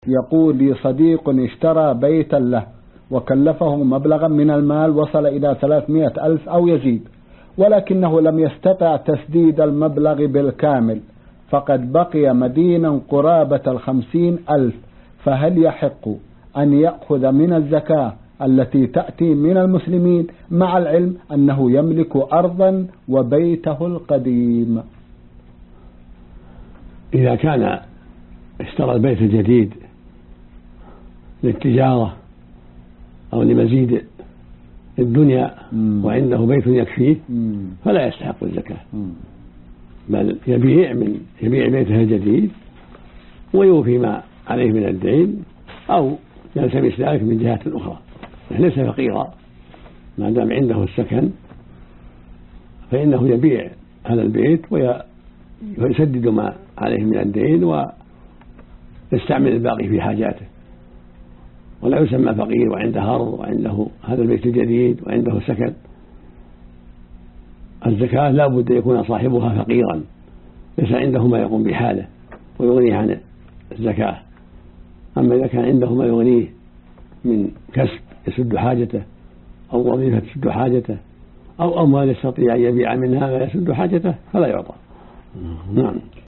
يقول لي صديق اشترى بيتا له وكلفه مبلغا من المال وصل إلى 300 ألف أو يزيد، ولكنه لم يستطع تسديد المبلغ بالكامل، فقد بقي مدينا قرابة 50 ألف، فهل يحق أن يأخذ من الزكاة التي تأتي من المسلمين مع العلم أنه يملك أرضا وبيته القديم؟ إذا كان اشترى البيت الجديد للتجارة أو لمزيد الدنيا وعنده بيت يكفيه فلا يستحق الزكاة، بل يبيع بيته الجديد ويوفي ما عليه من الدين أو يلتمس ذلك من جهة أخرى، ليس فقيرا ما دام عنده السكن، فإنه يبيع هذا البيت ويسدد ما عليه من الدين ويستعمل الباقي في حاجاته، ولا يسمى فقير وعنده أرض وعنده هذا البيت الجديد وعنده سكن. الزكاة لا بد يكون صاحبها فقيرا ليس عنده ما يقوم بحاله ويغنيه عن الزكاة. أما إذا كان عنده ما يغنيه من كسب يسد حاجته أو وظيفة تسد حاجته أو أموال يستطيع أن يبيع منها ما يسد حاجته فلا يعطى. نعم.